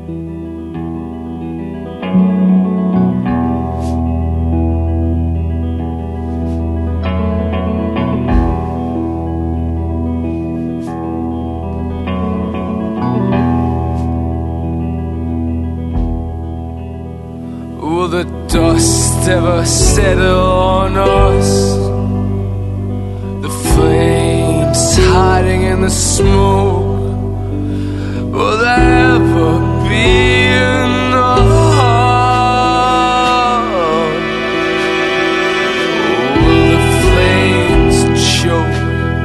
Will the dust ever settle on us? The flames hiding in the smoke, will there ever be enough? Will the flames choke?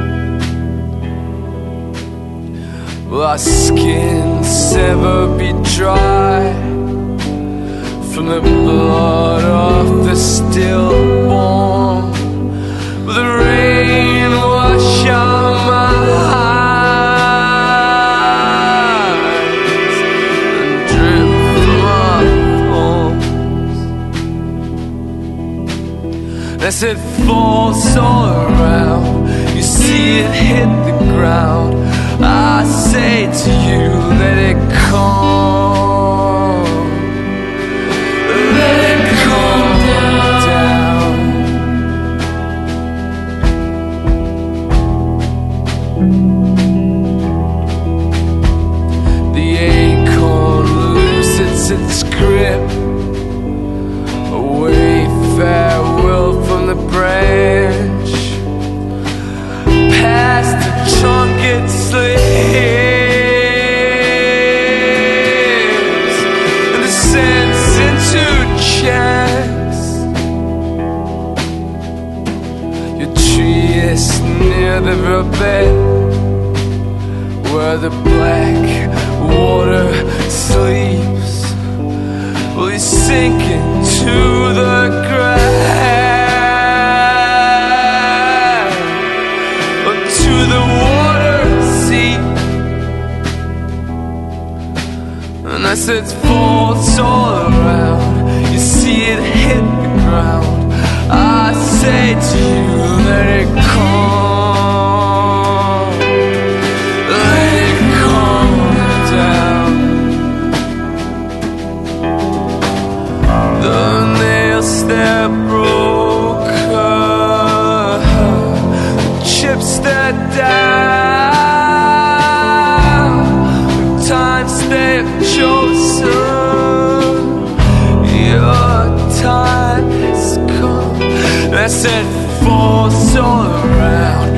Will our skins ever be dry from the blood of the stillborn? Will the rain wash out my eyes and drip from my palms? As it falls all around, you see it hit the ground. I say to you, let it come. Its grip, a wave farewell from the branch, past the trunk it slips and descends into chance. Your tree is near the riverbed where the black water sleeps. Will you sink into the ground or to the water sea? And as it falls all around, you see it hit the ground. I say to you, let it come. They're broken, the chips they're down, the times they've chosen. Your time has come. As it falls all around,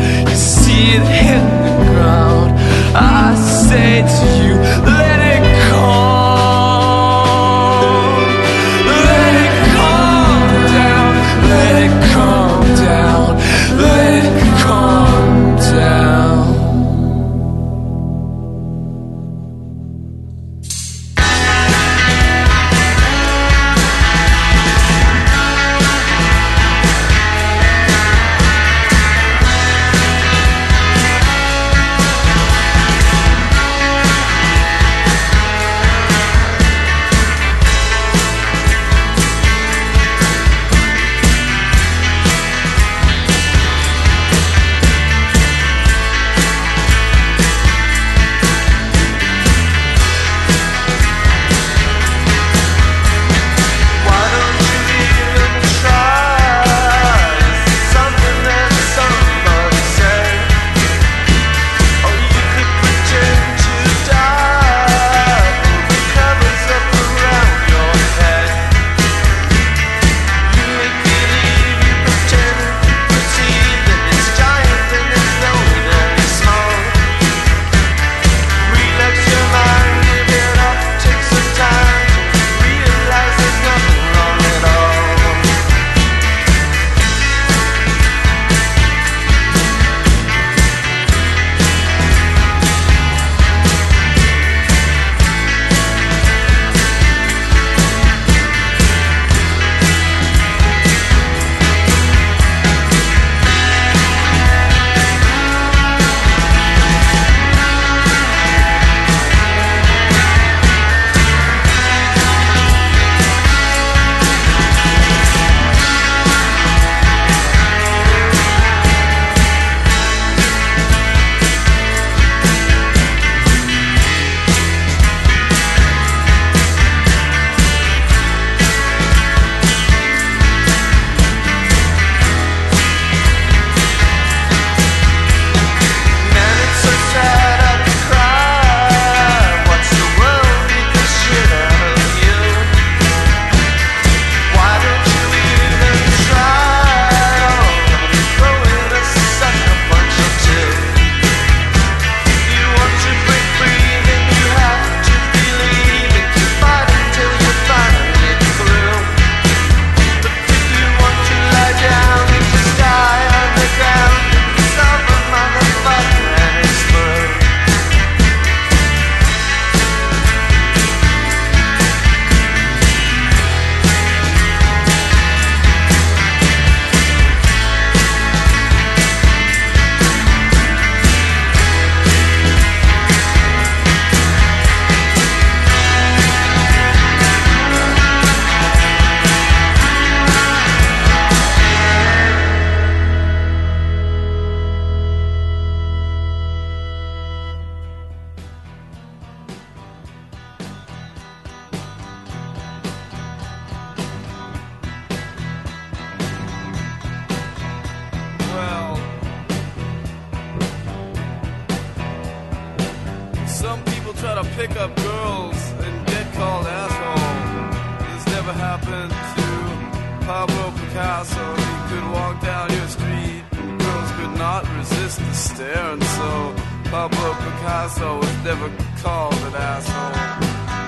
people try to pick up girls and get called asshole. This never happened to Pablo Picasso. He could walk down your street and girls could not resist the stare. And so Pablo Picasso was never called an asshole.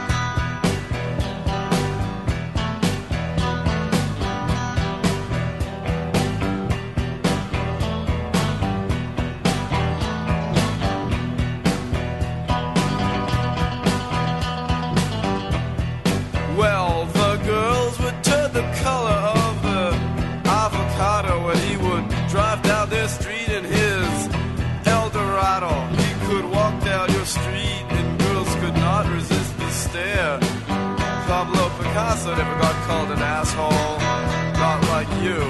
Pablo Picasso never got called an asshole, not like you.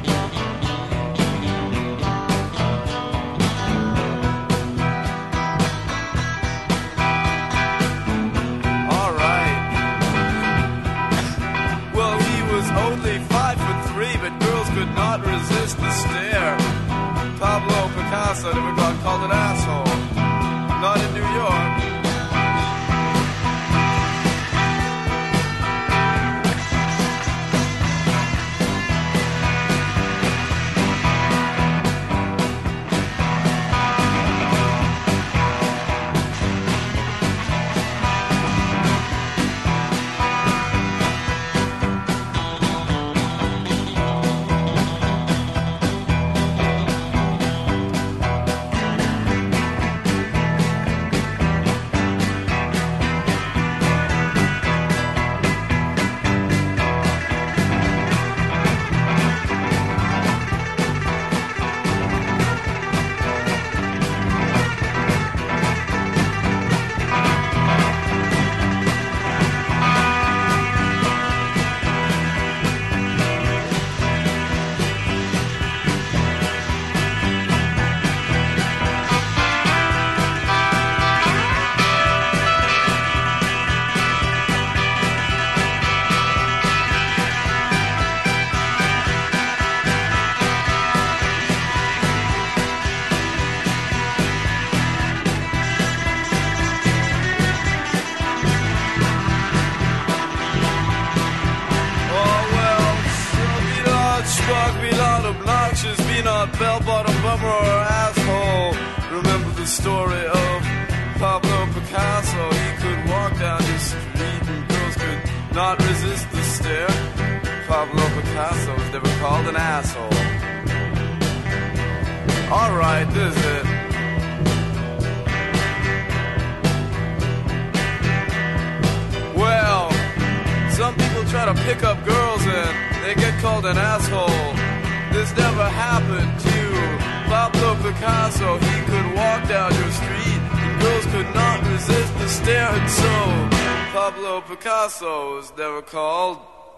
Alright. Well, he was only 5'3", but girls could not resist the stare. Pablo Picasso never got called an asshole, not in New York. Bell-bottom bummer or asshole. Remember the story of Pablo Picasso. He could walk down your street and girls could not resist the stare. Pablo Picasso was never called an asshole. Alright, this is it. Well, some people try to pick up girls and they get called an asshole. This never happened to Pablo Picasso. He could walk down your street and girls could not resist the stare. And so Pablo Picasso was never called.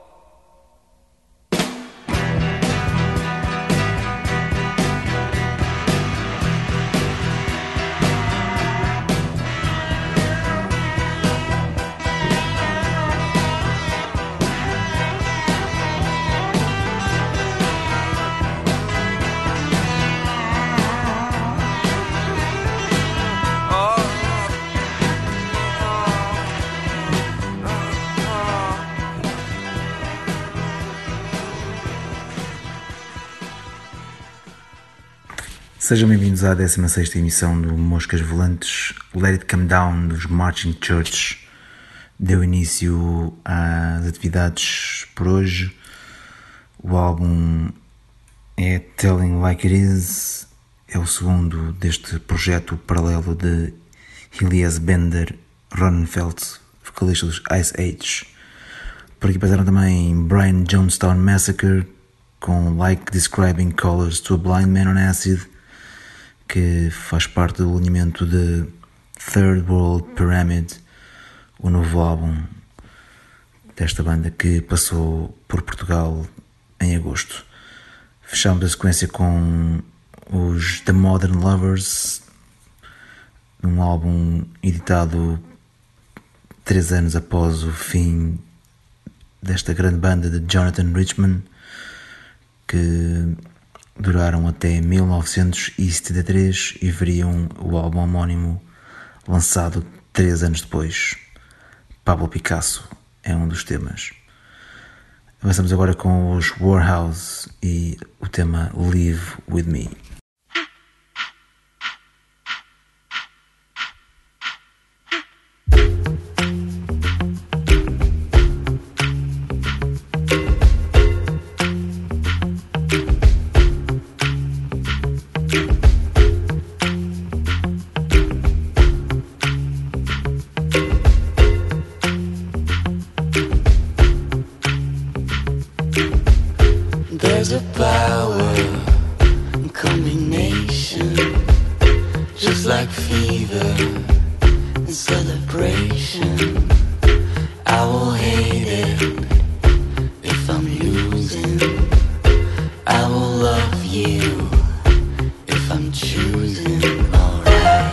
Sejam bem-vindos à 16ª emissão do Moscas Volantes. Let It Come Down dos Marching Church deu início às atividades por hoje. O álbum é Telling Like It Is, é o segundo deste projeto paralelo de Elias Bender, Ronenfeld, vocalista dos Ice Age. Por aqui passaram também Brian Jonestown Massacre com Like Describing Colors to a Blind Man on Acid, que faz parte do alinhamento de Third World Pyramid, o novo álbum desta banda que passou por Portugal em agosto. Fechamos a sequência com os The Modern Lovers, um álbum editado 3 anos após o fim desta grande banda de Jonathan Richman, que duraram até 1973 e veriam o álbum homónimo lançado 3 anos depois, Pablo Picasso é um dos temas. Avançamos agora com os Warhouse e o tema Live With Me. There's a power in combination, just like fever and celebration. I will hate it if I'm losing. I will love you if I'm choosing. Alright.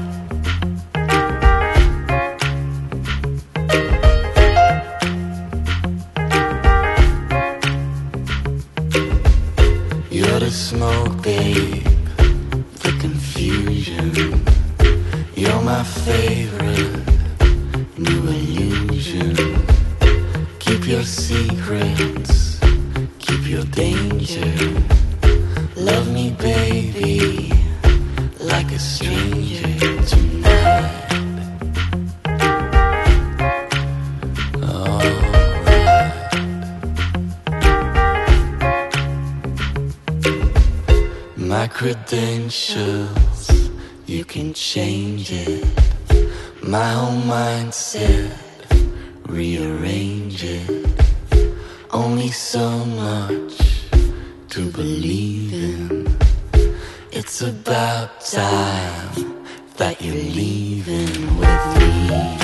You're the smoke, babe, the confusion. You're my favorite new illusion. Keep your secrets, keep your danger. Love me, baby, like a stranger tonight. My credentials, you can change it. My whole mindset, rearrange it. Only so much to believe in. It's about time that you're leaving with me.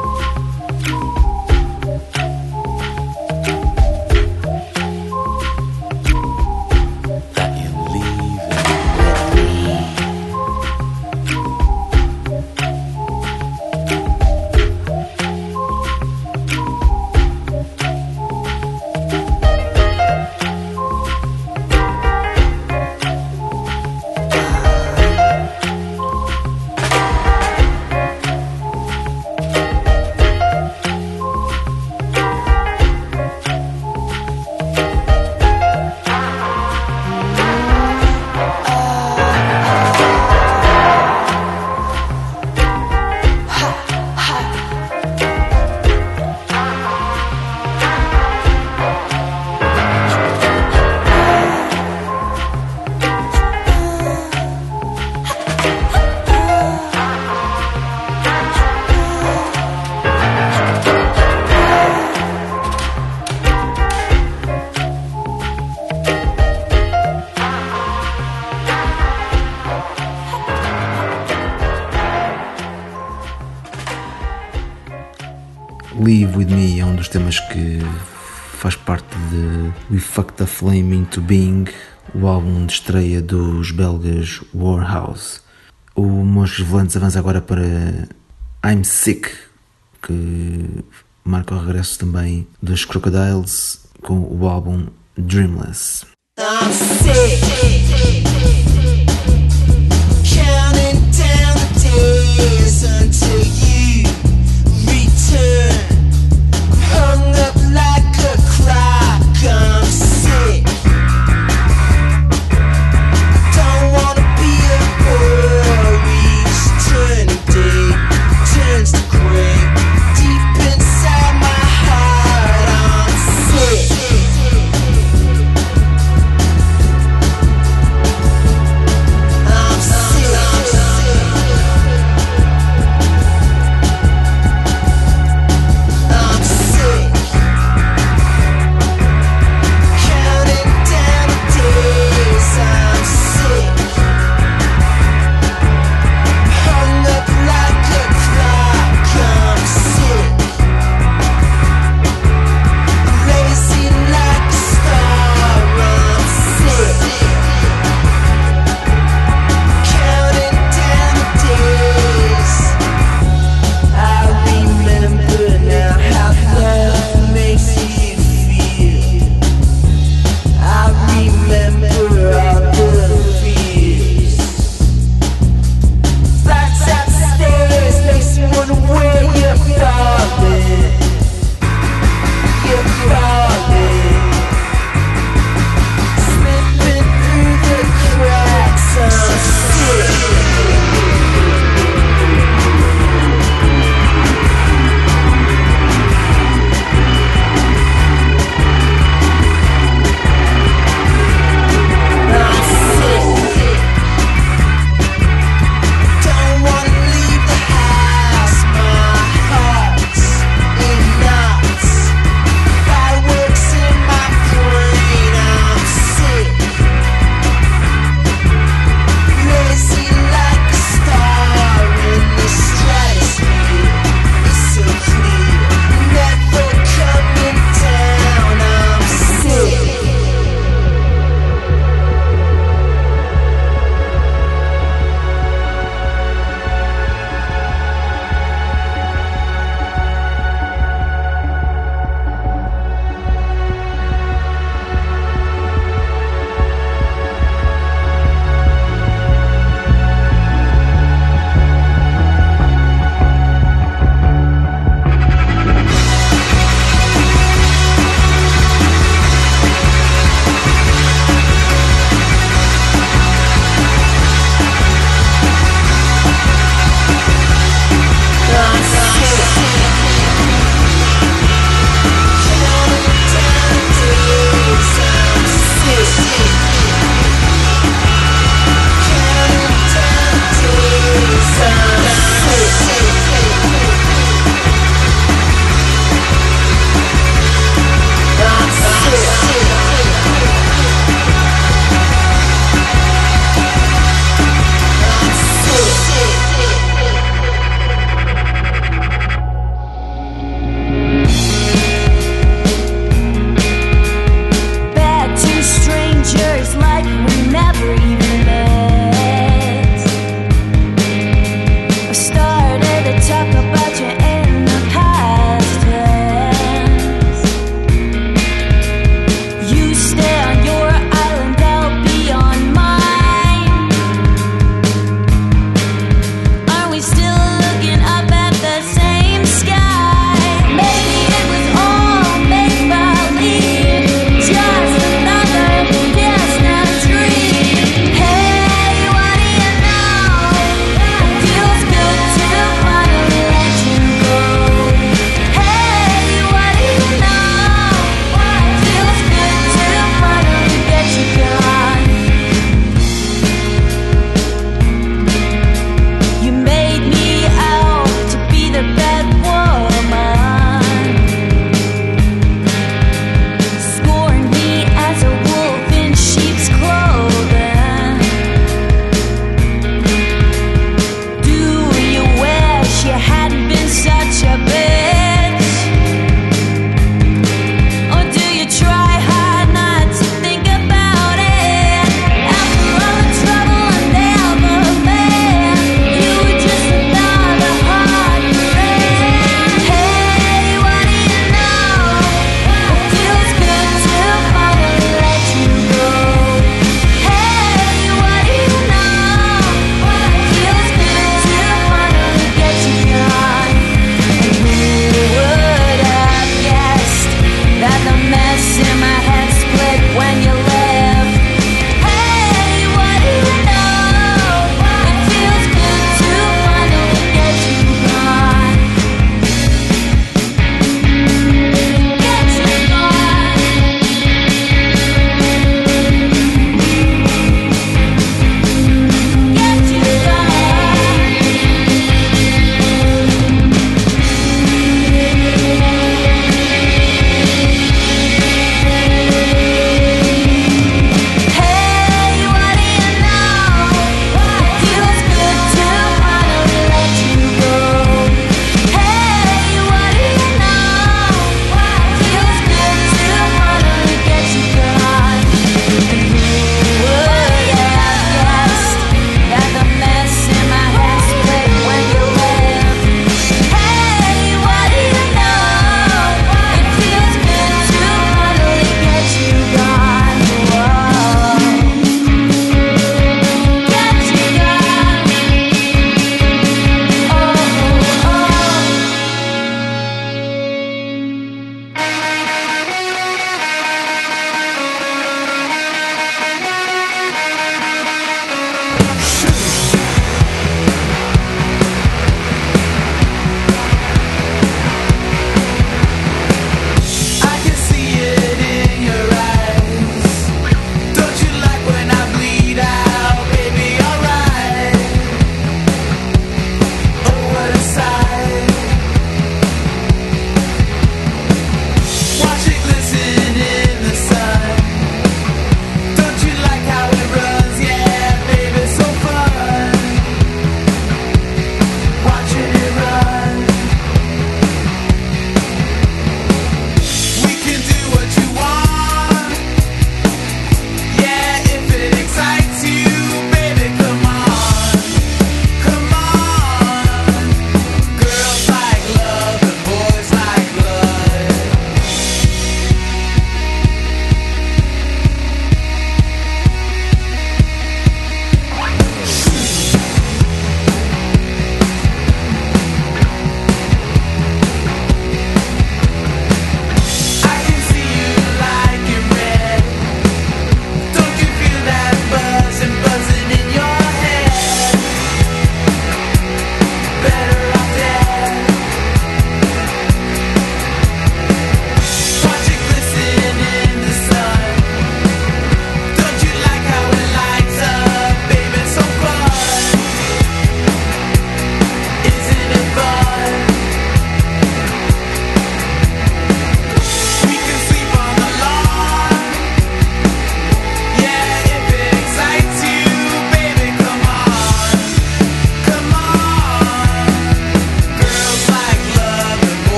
Live With Me é um dos temas que faz parte de We Fucked the Flame Into Being, o álbum de estreia dos belgas Warhouse. O Moscas Volantes avança agora para I'm Sick, que marca o regresso também dos Crocodiles com o álbum Dreamless. I'm sick, counting down the days until you return. I'm hung up like a clock. I'm sick. I don't wanna be a boy. Each turning day turns to gray. Deep inside my heart, I'm sick.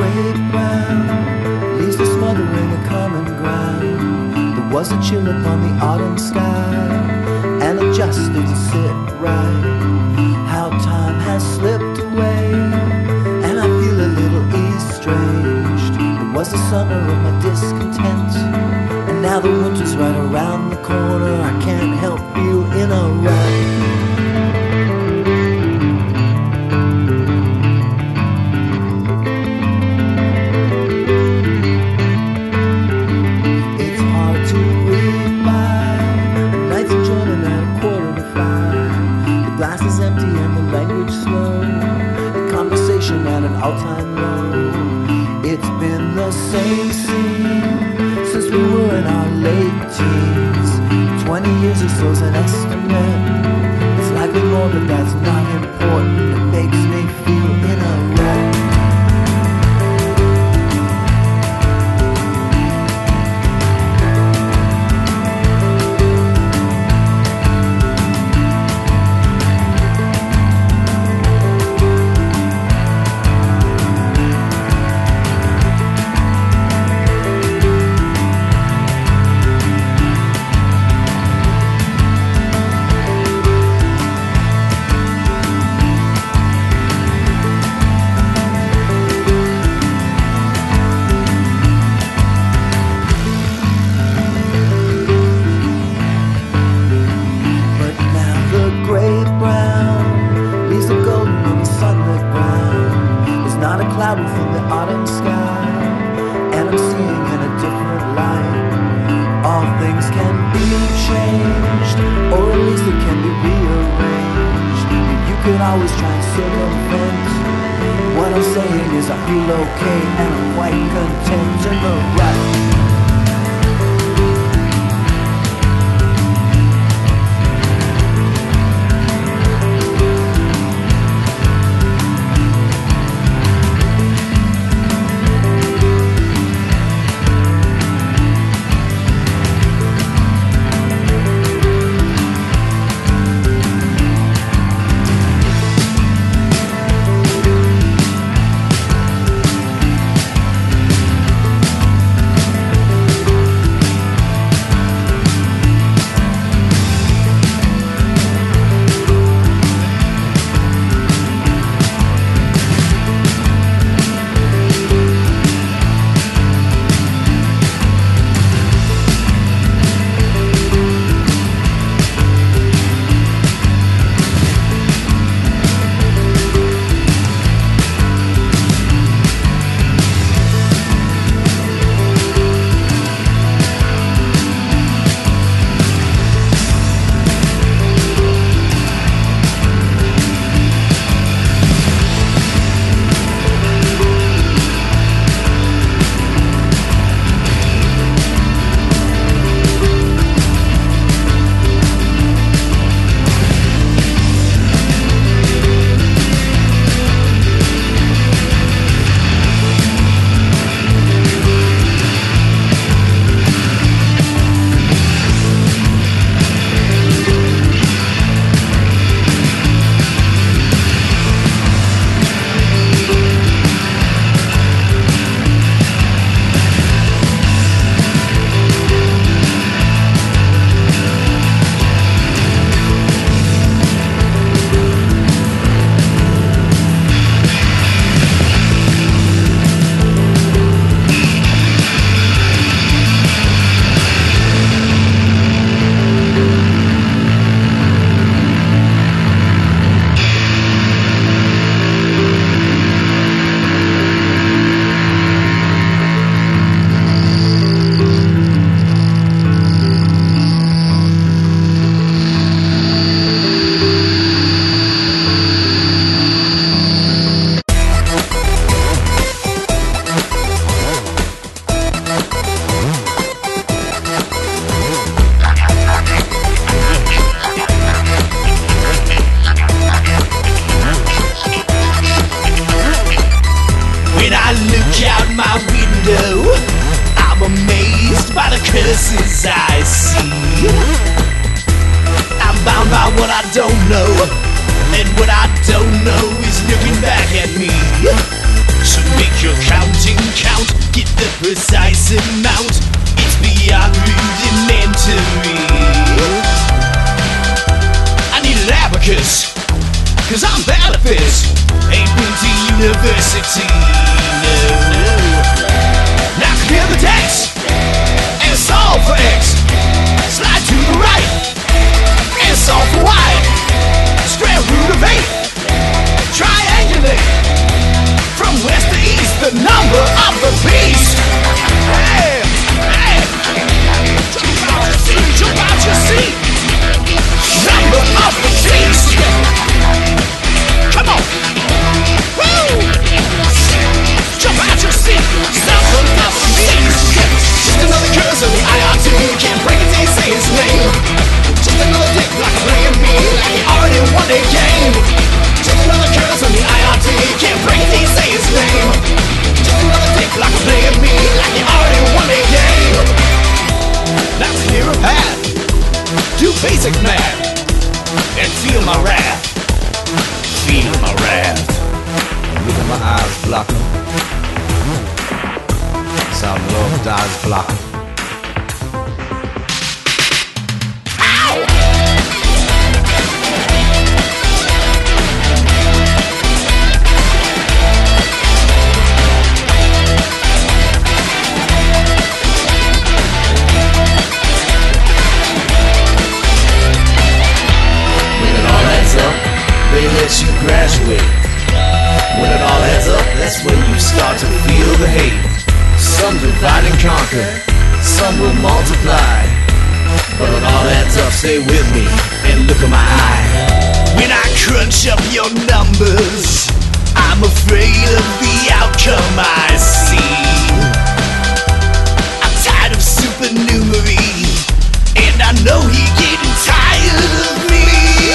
great brown leaves us smothering a common ground. There was a chill upon the autumn sky, and it just didn't sit right. How time has slipped away, and I feel a little estranged. It was the summer of my discontent, and now the winter's right around the corner. I can't help feel in a rut. At an all-time low. It's been the same scene since we were in our late teens. 20 years or so's an estimate. It's likely more, but that's not important. It makes me feel in a rut. Always try and circumvent. What I'm saying is I feel okay and I'm quite content in the rut. curses I see. I'm bound by what I don't know, and what I don't know is looking back at me. So make your count precise amount. It's beyond rudimentary. I need an abacus, cause I'm benefits. Ain't been to university, no. Now clear the text and solve for X. Slide to the right and solve for Y. Square root of 8. Triangulate from west to east, the number of the beast. Hey, hey. Jump out your seat. Number of the beast. Come on. Woo! Jump out your seat. Number of the beast. Just another curse on the IRT. Can't break it till you say his name. Just another dick like a playing me, like he already won the game. Just another curse on the IRT. Can't break it till you say his name. Just another dick like a playing me, like he already won the game. Now clear a path, do basic math, and feel my wrath. Feel my wrath. Look at my eyes blocking. That's how love dies blocking. They let you graduate. When it all adds up, that's when you start to feel the hate. Some divide and conquer, some will multiply. But when all adds up, stay with me and look at my eye. When I crunch up your numbers, I'm afraid of the outcome I see. I'm tired of supernumerary, and I know you're getting tired of me.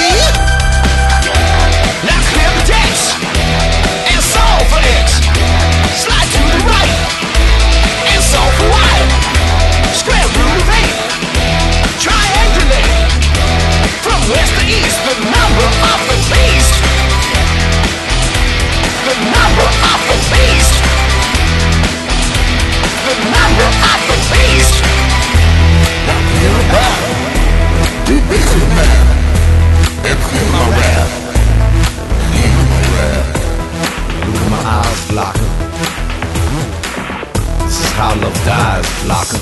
Now clear the text and solve for X. Slide to the right and solve for Y. Square root of 8. Triangulate from west to east, the number of the beast. The number of the beast. The number of the beast. Now clear it back. Do basic math and clear my wrath. Look at my eyes, blocker. This is how love dies, blocker.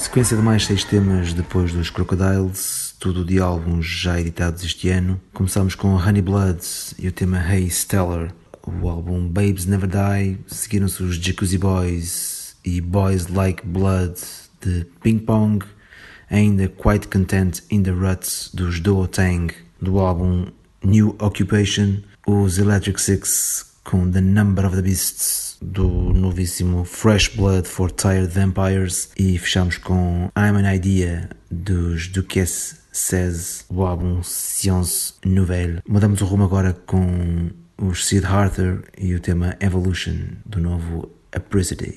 Sequência de mais 6 temas depois dos Crocodiles, tudo de álbuns já editados este ano. Começamos com Honey Blood e o tema Hey Stellar, o álbum Babes Never Die. Seguiram-se os Jacuzzi Boys e Boys Like Blood de Ping Pong. Ainda Quite Content in the Ruts dos Duotang, do álbum New Occupation. Os Electric Six com The Number of the Beasts do novíssimo Fresh Blood for Tired Vampires, e fechamos com I'm an Idea dos Duquesne Says, o álbum Science Nouvelle. Mudamos o rumo agora com os Sid Harter e o tema Evolution do novo Apricity.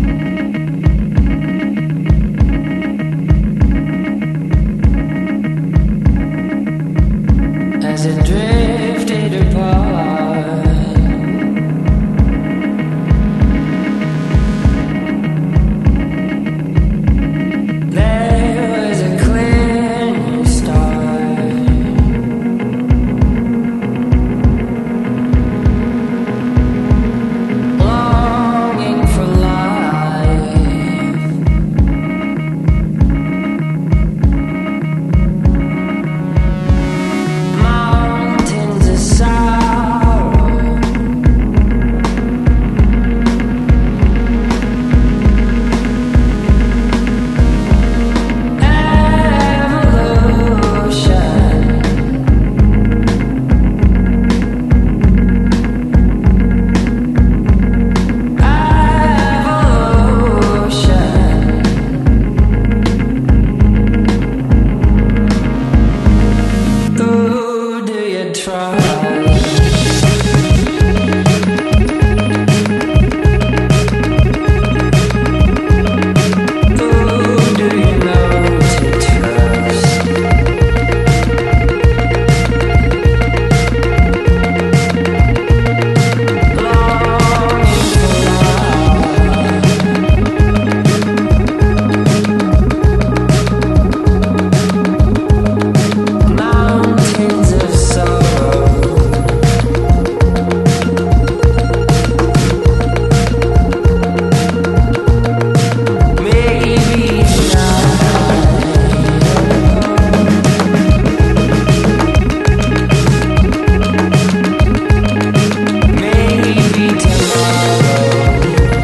As it drifted apart, there was a clear new start. Longing for life, mountains of sorrow, evolution. Evolution. Who do you trust? Who do you know to trust? Longing for love, mountains of sorrow, maybe tonight, maybe tomorrow.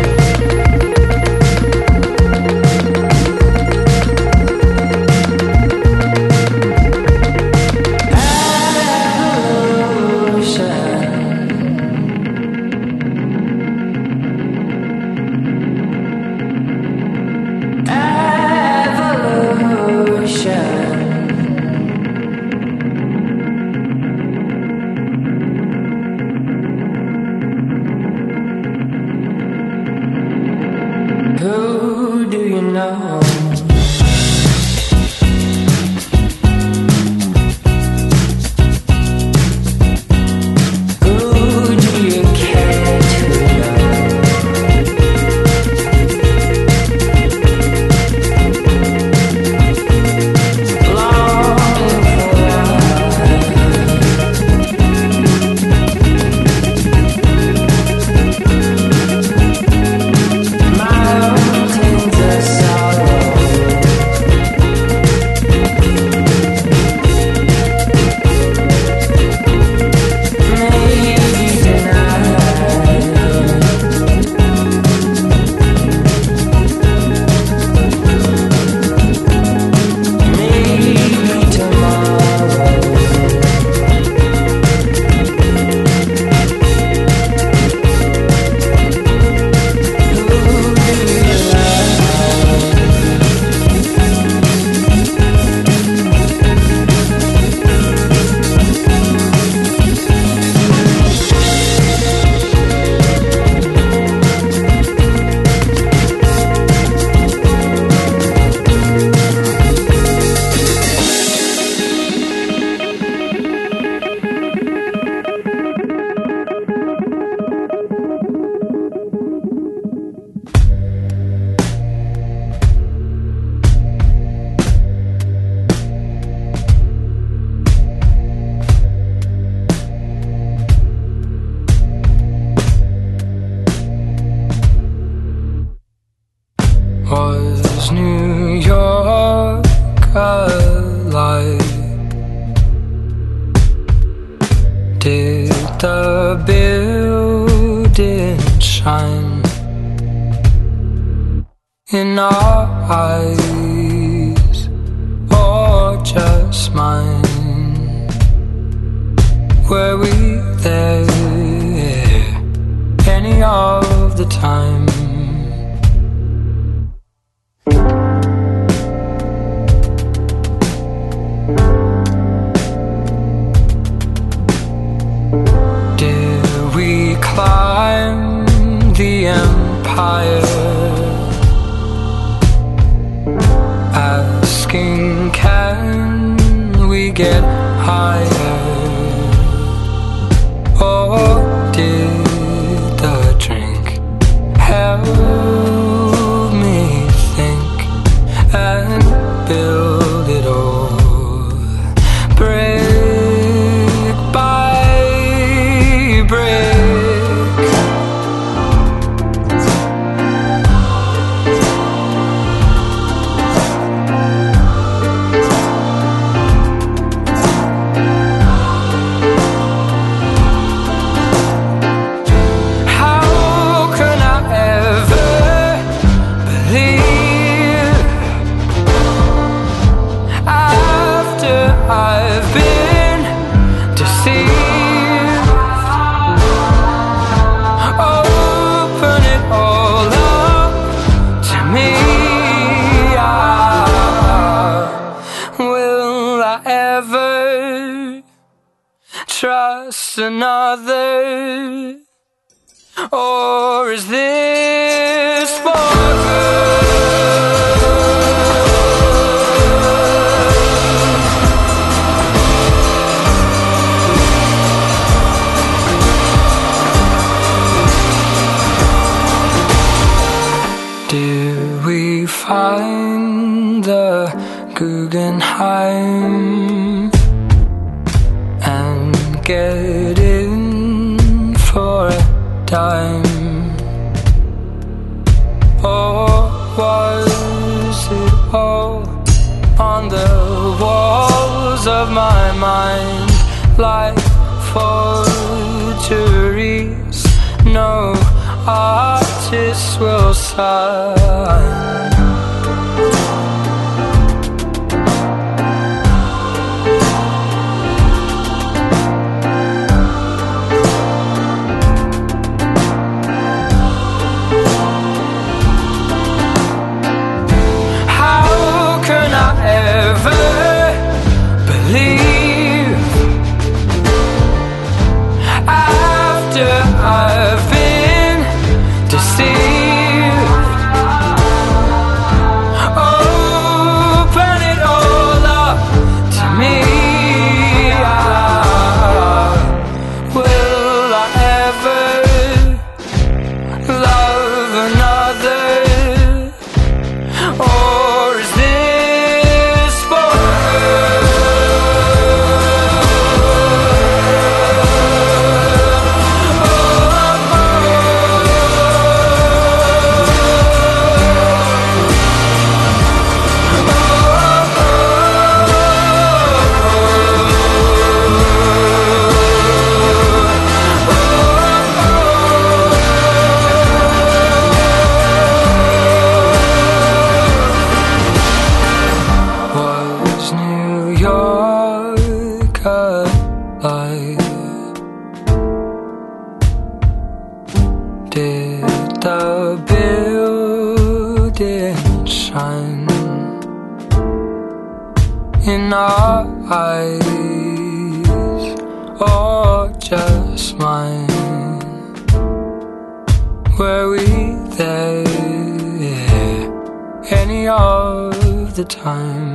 Who do you know? Who do you care to know? Longing for mountains of sorrow, maybe tonight, maybe tomorrow. Who do you love? Was New York alive? Did the building shine in our eyes, or just mine? Were we there any of the time? Did we climb the empire, asking can we get higher? Or did the drink help me think and build it all, brick by brick? I've been deceived. Open it all up to me. Will I ever trust another? Or is this for good? Did we find the Guggenheim and get in for a dime? Or was it all on the walls of my mind, like forgeries no artists will sign? How can I ever believe after I've been deceived? Open it all up to me. Will I ever love another? Or is this for was New York alive? Did the building shine in our eyes, or just mine? Were we there any of the time?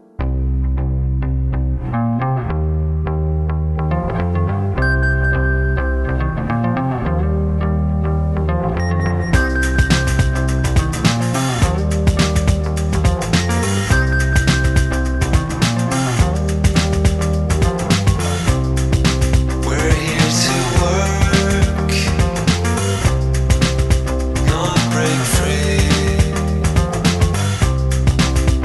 We're here to work, not break free.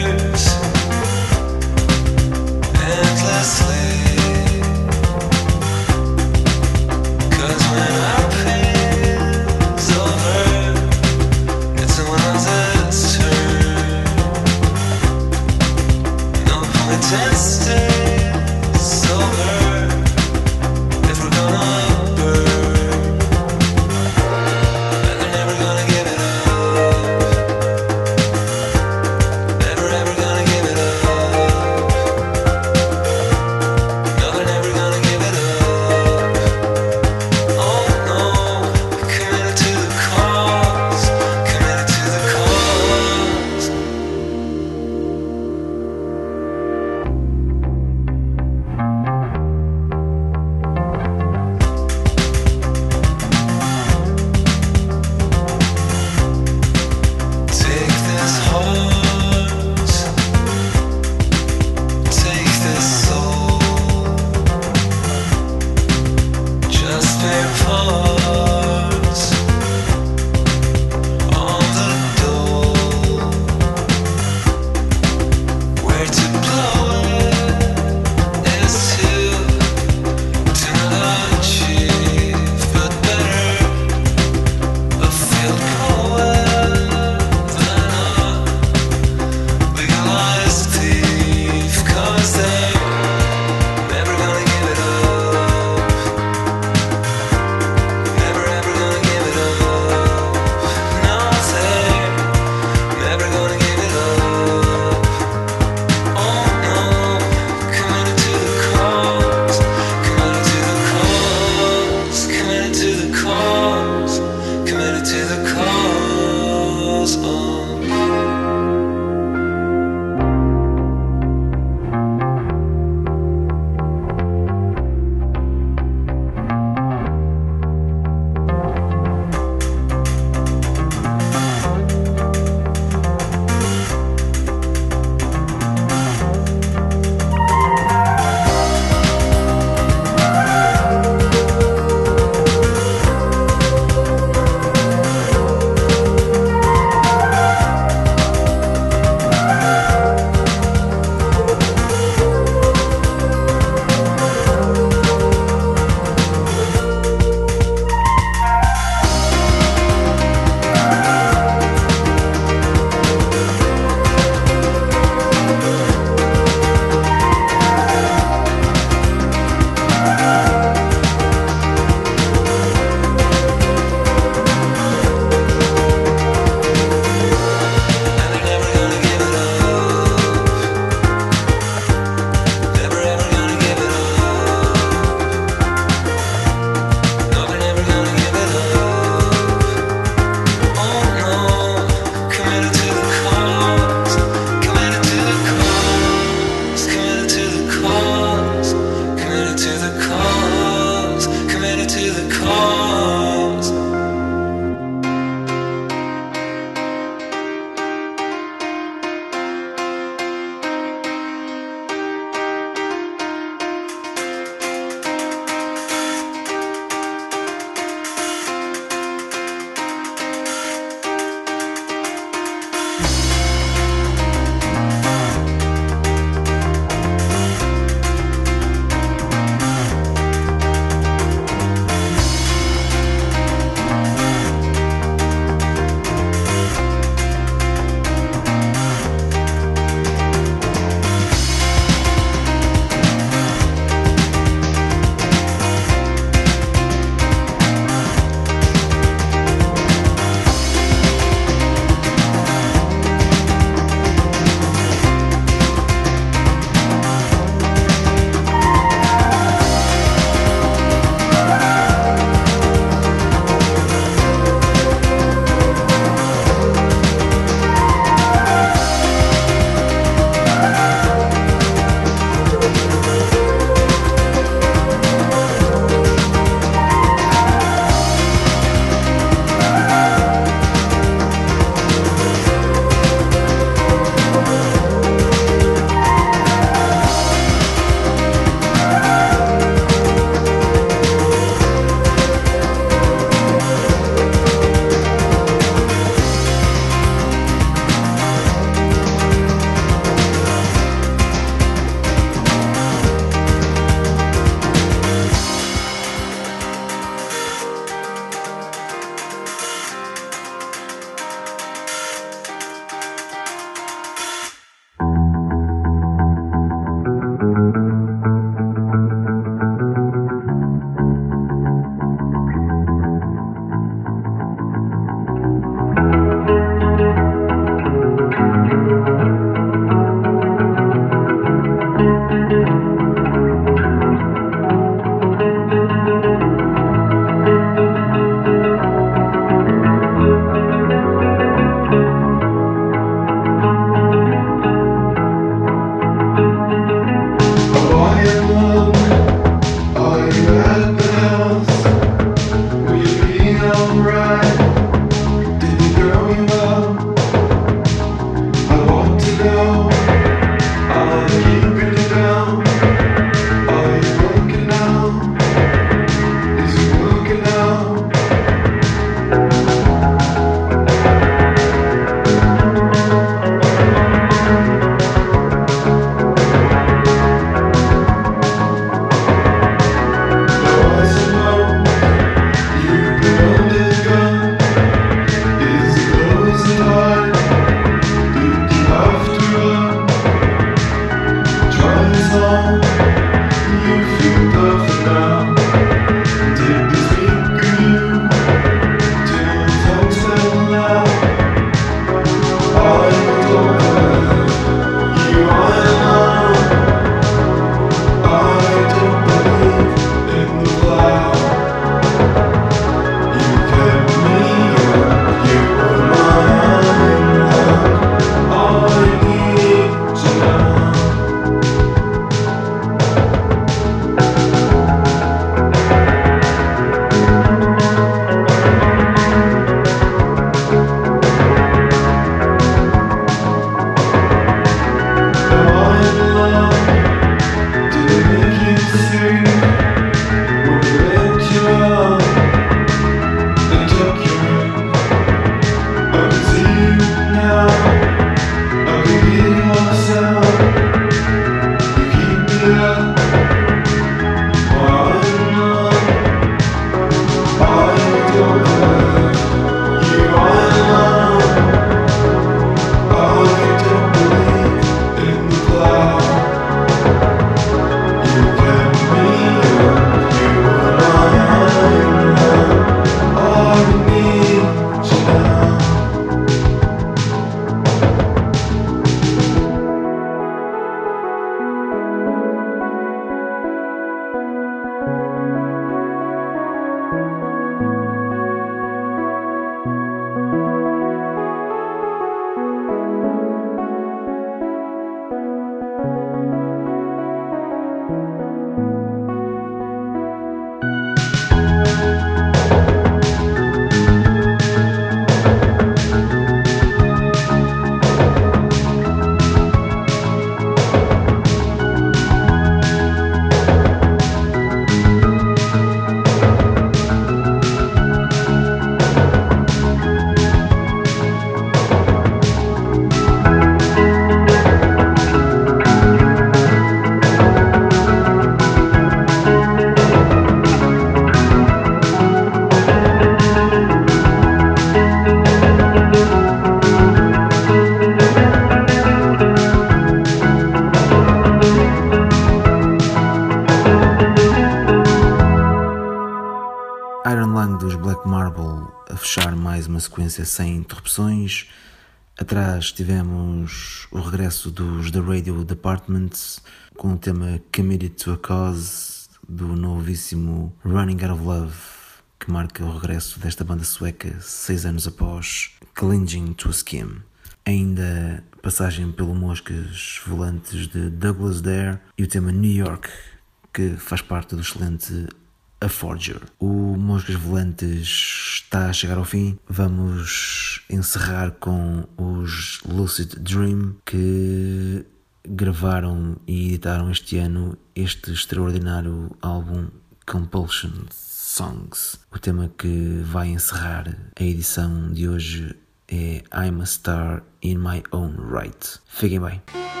uma sequência sem interrupções. Atrás tivemos o regresso dos The Radio Department com o tema Committed to a Cause do novíssimo Running Out of Love, que marca o regresso desta banda sueca 6 anos após Clinging to a Skin. Ainda passagem pelo Moscas Volantes de Douglas Dare e o tema New York, que faz parte do excelente A Forger. O Moscas Volantes está a chegar ao fim. Vamos encerrar com os Lucid Dream, que gravaram e editaram este ano este extraordinário álbum Compulsion Songs. O tema que vai encerrar a edição de hoje é I'm a Star in My Own Right. Fiquem bem.